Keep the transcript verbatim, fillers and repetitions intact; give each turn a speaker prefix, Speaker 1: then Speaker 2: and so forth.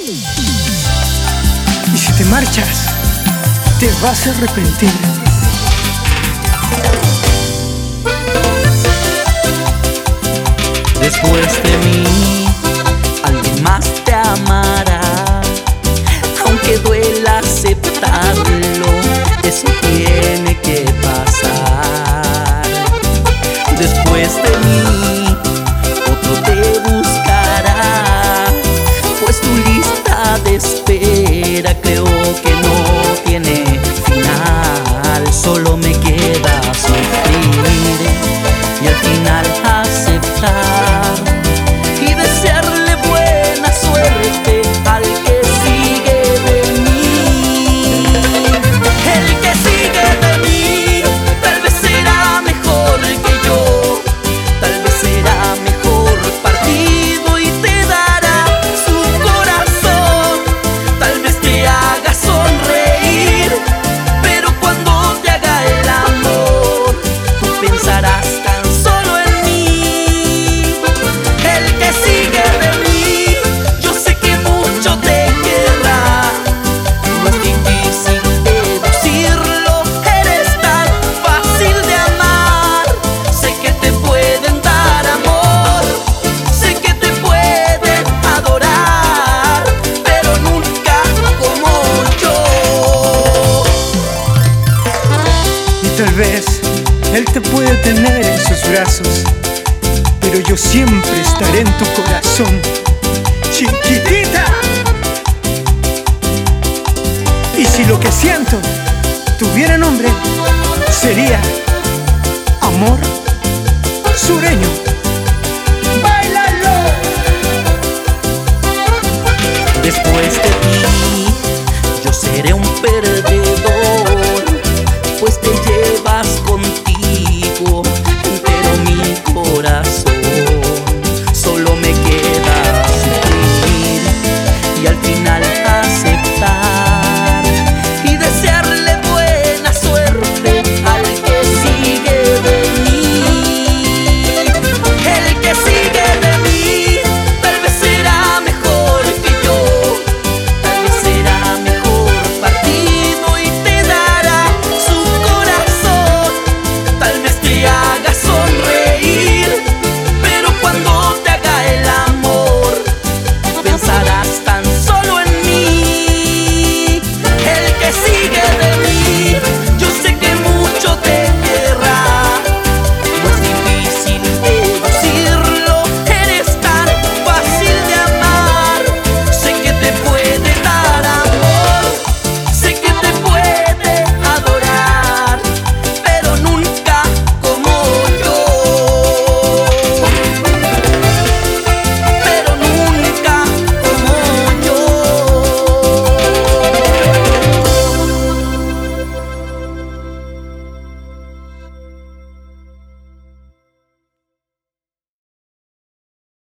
Speaker 1: Y si te marchas, te vas a arrepentir.
Speaker 2: Después de mí, alguien más te amará. Aunque duela aceptarlo, eso tiene que pasar. Después de mí, otro te buscará, pues tu lista de espera creo que no tiene final. Solo me queda sufrir y al final aceptar y desearle buena suerte al que sigue de mí. El que sigue de mí tal vez será mejor que yo, tal vez será mejor partido y te dará su corazón, tal vez te haga sonreír, pero cuando te haga el amor tú pensarás tan solo en mí. El que sigue de mí, yo sé que mucho te querrá, no es difícil deducirlo, eres tan fácil de amar. Sé que te pueden dar amor, sé que te pueden adorar, pero nunca como yo.
Speaker 1: Y tal vez él te puede tener en sus brazos, pero yo siempre estaré en tu corazón, chiquitita. Y si lo que siento tuviera nombre, sería amor sureño. ¡Báilalo!
Speaker 2: Después de ti,